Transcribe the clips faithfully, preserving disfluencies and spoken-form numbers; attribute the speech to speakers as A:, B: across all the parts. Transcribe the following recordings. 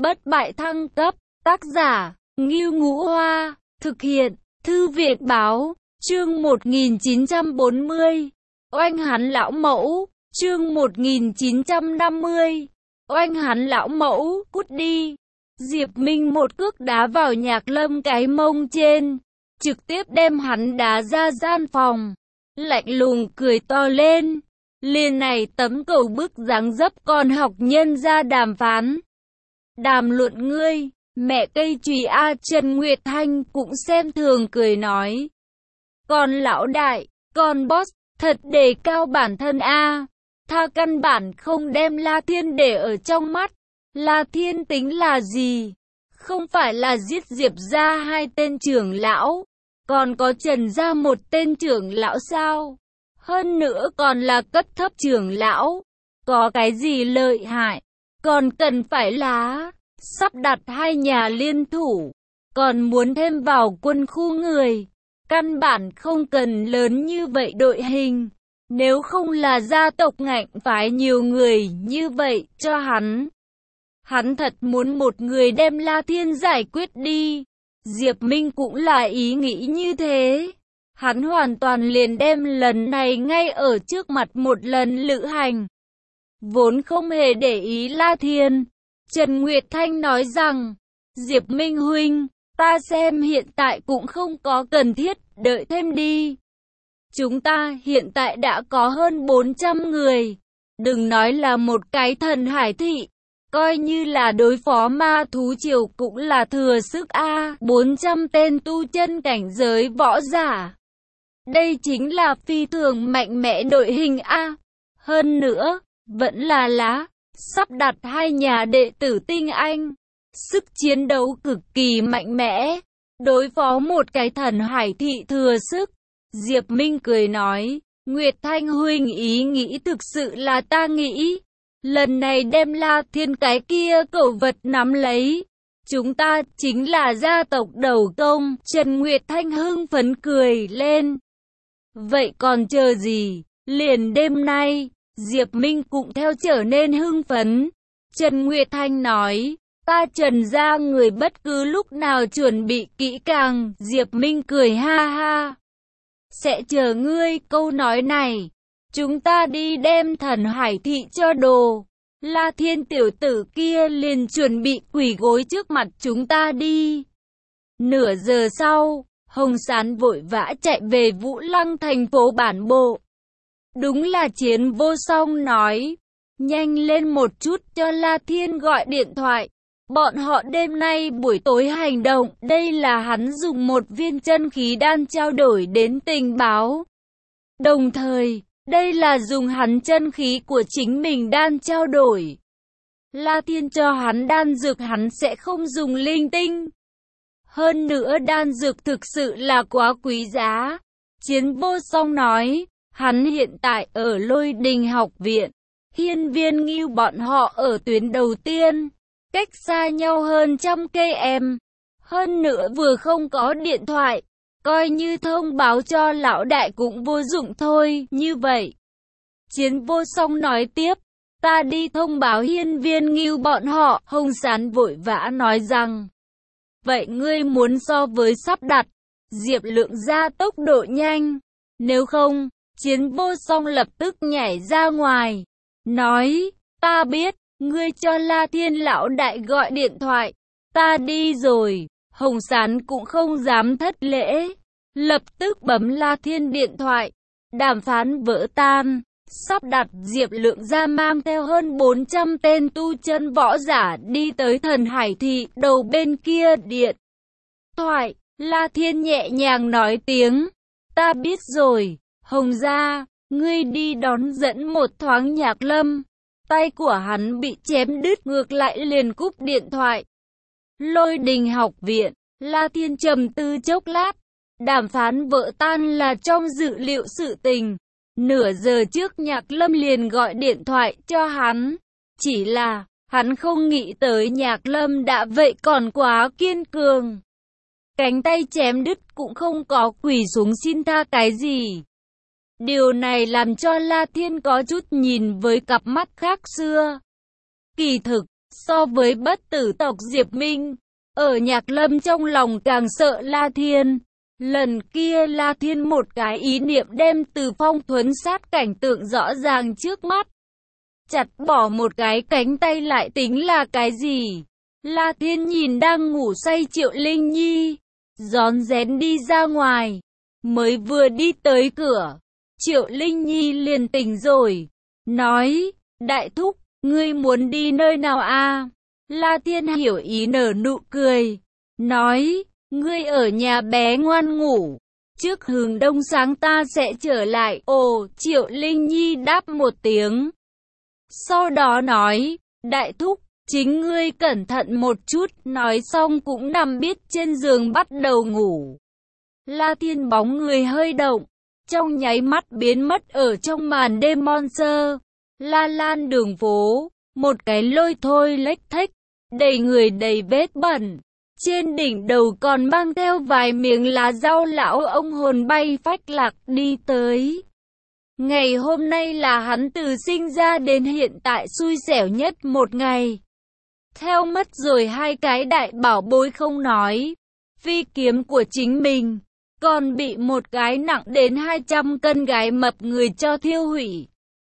A: bất bại thăng cấp, tác giả, Ngưu Ngũ Hoa, thực hiện, Thư viện báo, chương một nghìn chín trăm bốn mươi, oanh hắn lão mẫu, chương một nghìn chín trăm năm mươi, oanh hắn lão mẫu, cút đi. Diệp Minh một cước đá vào Nhạc Lâm cái mông trên, trực tiếp đem hắn đá ra gian phòng, lạnh lùng cười to lên. Liền này tấm cầu bức dáng dấp còn học nhân ra đàm phán. Đàm luận ngươi, mẹ cây chùy a. Trần Nguyệt Thanh cũng xem thường cười nói. Còn lão đại, còn boss, thật đề cao bản thân a. Tha căn bản không đem La Thiên để ở trong mắt. La Thiên tính là gì? Không phải là giết Diệp ra hai tên trưởng lão, còn có Trần ra một tên trưởng lão sao? Hơn nữa còn là cấp thấp trưởng lão, có cái gì lợi hại, còn cần phải là sắp đặt hai nhà liên thủ, còn muốn thêm vào quân khu người, căn bản không cần lớn như vậy đội hình, nếu không là gia tộc ngạnh phái nhiều người như vậy cho hắn. Hắn thật muốn một người đem La Thiên giải quyết đi. Diệp Minh cũng là ý nghĩ như thế. Hắn hoàn toàn liền đem lần này ngay ở trước mặt một lần lữ hành. Vốn không hề để ý La Thiên. Trần Nguyệt Thanh nói rằng, Diệp Minh huynh, ta xem hiện tại cũng không có cần thiết, đợi thêm đi. Chúng ta hiện tại đã có hơn bốn trăm người. Đừng nói là một cái thần hải thị. Coi như là đối phó ma thú triều cũng là thừa sức a. bốn trăm tên tu chân cảnh giới võ giả. Đây chính là phi thường mạnh mẽ đội hình a. Hơn nữa, vẫn là lá, sắp đặt hai nhà đệ tử tinh anh. Sức chiến đấu cực kỳ mạnh mẽ. Đối phó một cái thần hải thị thừa sức. Diệp Minh cười nói, Nguyệt Thanh huynh ý nghĩ thực sự là ta nghĩ. Lần này đem La Thiên cái kia cẩu vật nắm lấy. Chúng ta chính là gia tộc đầu công. Trần Nguyệt Thanh hưng phấn cười lên. Vậy còn chờ gì? Liền đêm nay, Diệp Minh cũng theo trở nên hưng phấn. Trần Nguyệt Thanh nói, ta Trần ra người bất cứ lúc nào chuẩn bị kỹ càng. Diệp Minh cười ha ha. Sẽ chờ ngươi câu nói này. Chúng ta đi đem thần hải thị cho đồ. La Thiên tiểu tử kia liền chuẩn bị quỳ gối trước mặt chúng ta đi. Nửa giờ sau, Hồng Sán vội vã chạy về Vũ Lăng thành phố bản bộ. Đúng là Chiến Vô Song nói, nhanh lên một chút cho La Thiên gọi điện thoại. Bọn họ đêm nay buổi tối hành động, đây là hắn dùng một viên chân khí đan trao đổi đến tình báo. Đồng thời, đây là dùng hắn chân khí của chính mình đan trao đổi. La Thiên cho hắn đan dược hắn sẽ không dùng linh tinh. Hơn nữa đan dược thực sự là quá quý giá. Chiến Vô Song nói, hắn hiện tại ở Lôi Đình học viện. Hiên Viên Ngưu bọn họ ở tuyến đầu tiên. Cách xa nhau hơn trăm cây em. Hơn nữa vừa không có điện thoại. Coi như thông báo cho lão đại cũng vô dụng thôi, như vậy. Chiến Vô Song nói tiếp, ta đi thông báo Hiên Viên Ngưu bọn họ. Hồng Sán vội vã nói rằng, vậy ngươi muốn so với sắp đặt, Diệp Lượng ra tốc độ nhanh. Nếu không, Chiến Vô Song lập tức nhảy ra ngoài. Nói, ta biết, ngươi cho La Thiên lão đại gọi điện thoại. Ta đi rồi. Hồng Sán cũng không dám thất lễ. Lập tức bấm La Thiên điện thoại. Đàm phán vỡ tan. Sắp đặt Diệp Lượng ra mang theo hơn bốn trăm tên tu chân võ giả đi tới thần hải thị. Đầu bên kia điện thoại, La Thiên nhẹ nhàng nói tiếng, ta biết rồi. Hồng gia, ngươi đi đón dẫn một thoáng Nhạc Lâm. Tay của hắn bị chém đứt, ngược lại liền cúp điện thoại. Lôi Đình học viện, La Thiên trầm tư chốc lát. Đàm phán vỡ tan là trong dự liệu sự tình. Nửa giờ trước Nhạc Lâm liền gọi điện thoại cho hắn. Chỉ là, hắn không nghĩ tới Nhạc Lâm đã vậy còn quá kiên cường. Cánh tay chém đứt cũng không có quỳ xuống xin tha cái gì. Điều này làm cho La Thiên có chút nhìn với cặp mắt khác xưa. Kỳ thực, So với bất tử tộc Diệp Minh, ở Nhạc Lâm trong lòng càng sợ La Thiên. Lần kia La Thiên một cái ý niệm đem Từ Phong thuấn sát cảnh tượng rõ ràng trước mắt. Chặt bỏ một cái cánh tay lại tính là cái gì? La Thiên nhìn đang ngủ say Triệu Linh Nhi, rón rén đi ra ngoài. Mới vừa đi tới cửa, Triệu Linh Nhi liền tỉnh rồi, nói, đại thúc, ngươi muốn đi nơi nào a? La Thiên hiểu ý nở nụ cười, nói, ngươi ở nhà bé ngoan ngủ, trước hướng đông sáng ta sẽ trở lại. Ồ, Triệu Linh Nhi đáp một tiếng. Sau đó nói, đại thúc, chính ngươi cẩn thận một chút, nói xong cũng nằm biết trên giường bắt đầu ngủ. La Thiên bóng người hơi động, trong nháy mắt biến mất ở trong màn đêm monster. La Lan đường phố, một cái lôi thôi lếch thếch, đầy người đầy vết bẩn. Trên đỉnh đầu còn mang theo vài miếng lá rau lão ông hồn bay phách lạc đi tới. Ngày hôm nay là hắn từ sinh ra đến hiện tại xui xẻo nhất một ngày. Theo mất rồi hai cái đại bảo bối không nói, phi kiếm của chính mình, còn bị một cái nặng đến hai trăm cân gái mập người cho thiêu hủy.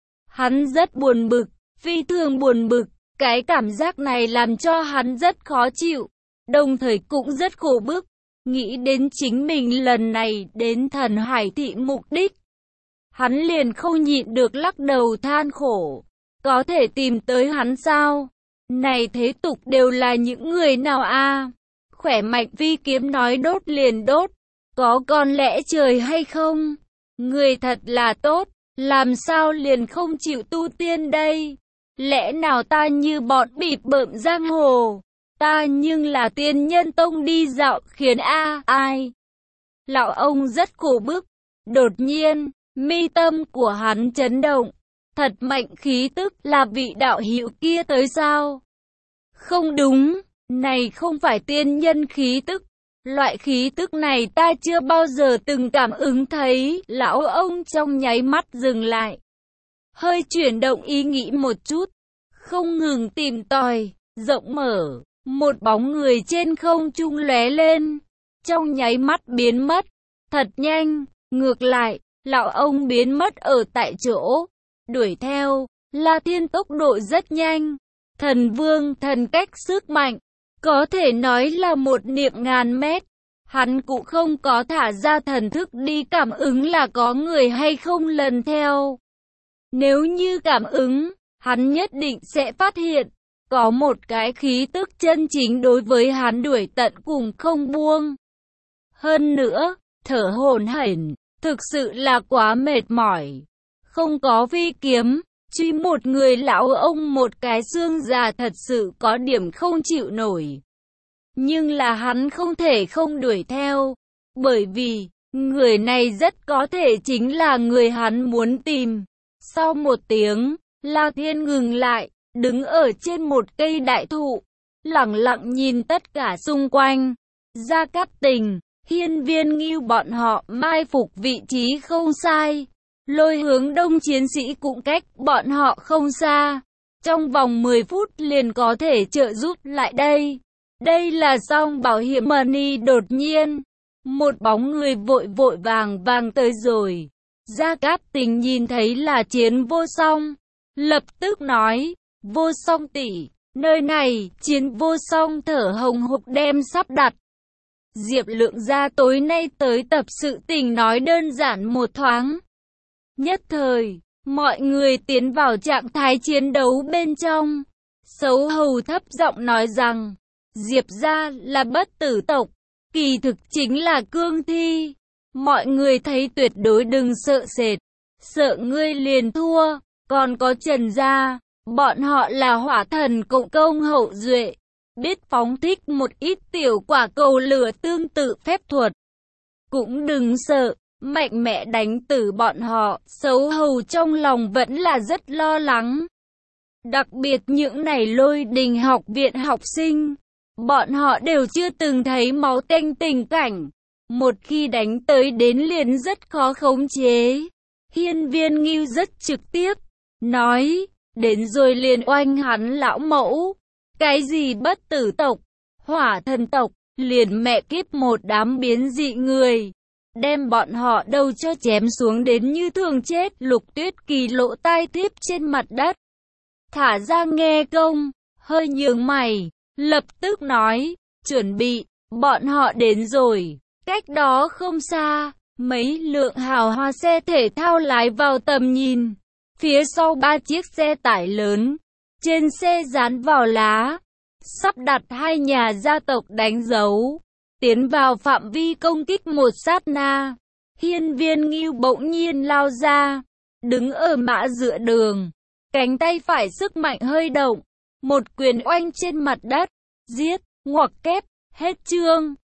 A: Hắn rất buồn bực, phi thường buồn bực, cái cảm giác này làm cho hắn rất khó chịu, đồng thời cũng rất khổ bức, nghĩ đến chính mình lần này đến Thần Hải Thị mục đích. Hắn liền không nhịn được lắc đầu than khổ, có thể tìm tới hắn sao? Này thế tục đều là những người nào a? Khỏe mạnh phi kiếm nói đốt liền đốt, có còn lẽ trời hay không? Người thật là tốt, làm sao liền không chịu tu tiên đây? Lẽ nào ta như bọn bịp bợm giang hồ? Ta nhưng là tiên nhân tông đi dạo khiến a ai? Lão ông rất khổ bức, đột nhiên, mi tâm của hắn chấn động, thật mạnh khí tức, là vị đạo hữu kia tới sao? Không đúng, này không phải tiên nhân khí tức, loại khí tức này ta chưa bao giờ từng cảm ứng thấy. Lão ông trong nháy mắt dừng lại, hơi chuyển động ý nghĩ một chút, không ngừng tìm tòi, rộng mở, một bóng người trên không trung lóe lên, trong nháy mắt biến mất, thật nhanh, ngược lại, lão ông biến mất ở tại chỗ, đuổi theo, La Thiên tốc độ rất nhanh, thần vương thần cách sức mạnh, có thể nói là một niệm ngàn mét, hắn cũng không có thả ra thần thức đi cảm ứng là có người hay không lần theo. Nếu như cảm ứng, hắn nhất định sẽ phát hiện, có một cái khí tức chân chính đối với hắn đuổi tận cùng không buông. Hơn nữa, thở hổn hển, thực sự là quá mệt mỏi. Không có phi kiếm, truy một người lão ông một cái xương già thật sự có điểm không chịu nổi. Nhưng là hắn không thể không đuổi theo, bởi vì, người này rất có thể chính là người hắn muốn tìm. Sau một tiếng, La Thiên ngừng lại, đứng ở trên một cây đại thụ, lặng lặng nhìn tất cả xung quanh. Gia Cát Tình, Hiên Viên Ngưu bọn họ mai phục vị trí không sai. Lôi Hướng Đông chiến sĩ cũng cách bọn họ không xa. Trong vòng mười phút liền có thể trợ giúp lại đây. Đây là Song Bảo Hiểm Money. Đột nhiên, một bóng người vội vội vàng vàng tới rồi. Gia Cát Tình nhìn thấy là Chiến Vô Song, lập tức nói, Vô Song tỷ, nơi này, Chiến Vô Song thở hồng hộc đem sắp đặt. Diệp Lượng gia tối nay tới tập sự tình nói đơn giản một thoáng. Nhất thời, mọi người tiến vào trạng thái chiến đấu bên trong. Sấu Hầu thấp giọng nói rằng, Diệp gia là bất tử tộc, kỳ thực chính là cương thi. Mọi người thấy tuyệt đối đừng sợ sệt, sợ ngươi liền thua. Còn có Trần gia, bọn họ là hỏa thần cộng công hậu duệ, biết phóng thích một ít tiểu quả cầu lửa tương tự phép thuật. Cũng đừng sợ, mạnh mẽ đánh tử bọn họ. Sấu Hầu trong lòng vẫn là rất lo lắng. Đặc biệt những này Lôi Đình học viện học sinh, bọn họ đều chưa từng thấy máu tanh tình cảnh. Một khi đánh tới đến liền rất khó khống chế. Hiên Viên Ngưu rất trực tiếp, nói, đến rồi liền oanh hắn lão mẫu. Cái gì bất tử tộc, hỏa thần tộc, liền mẹ kiếp một đám biến dị người. Đem bọn họ đầu cho chém xuống đến như thường chết. Lục Tuyết Kỳ lộ tai thiếp trên mặt đất. Thả ra nghe công, hơi nhướng mày, lập tức nói, chuẩn bị, bọn họ đến rồi. Cách đó không xa, mấy lượng hào hoa xe thể thao lái vào tầm nhìn. Phía sau ba chiếc xe tải lớn, trên xe dán vào lá, sắp đặt hai nhà gia tộc đánh dấu. Tiến vào phạm vi công kích một sát na, Hiên Viên Ngưu bỗng nhiên lao ra, đứng ở mã giữa đường, cánh tay phải sức mạnh hơi động, một quyền oanh trên mặt đất, giết, ngoặc kép, hết chương.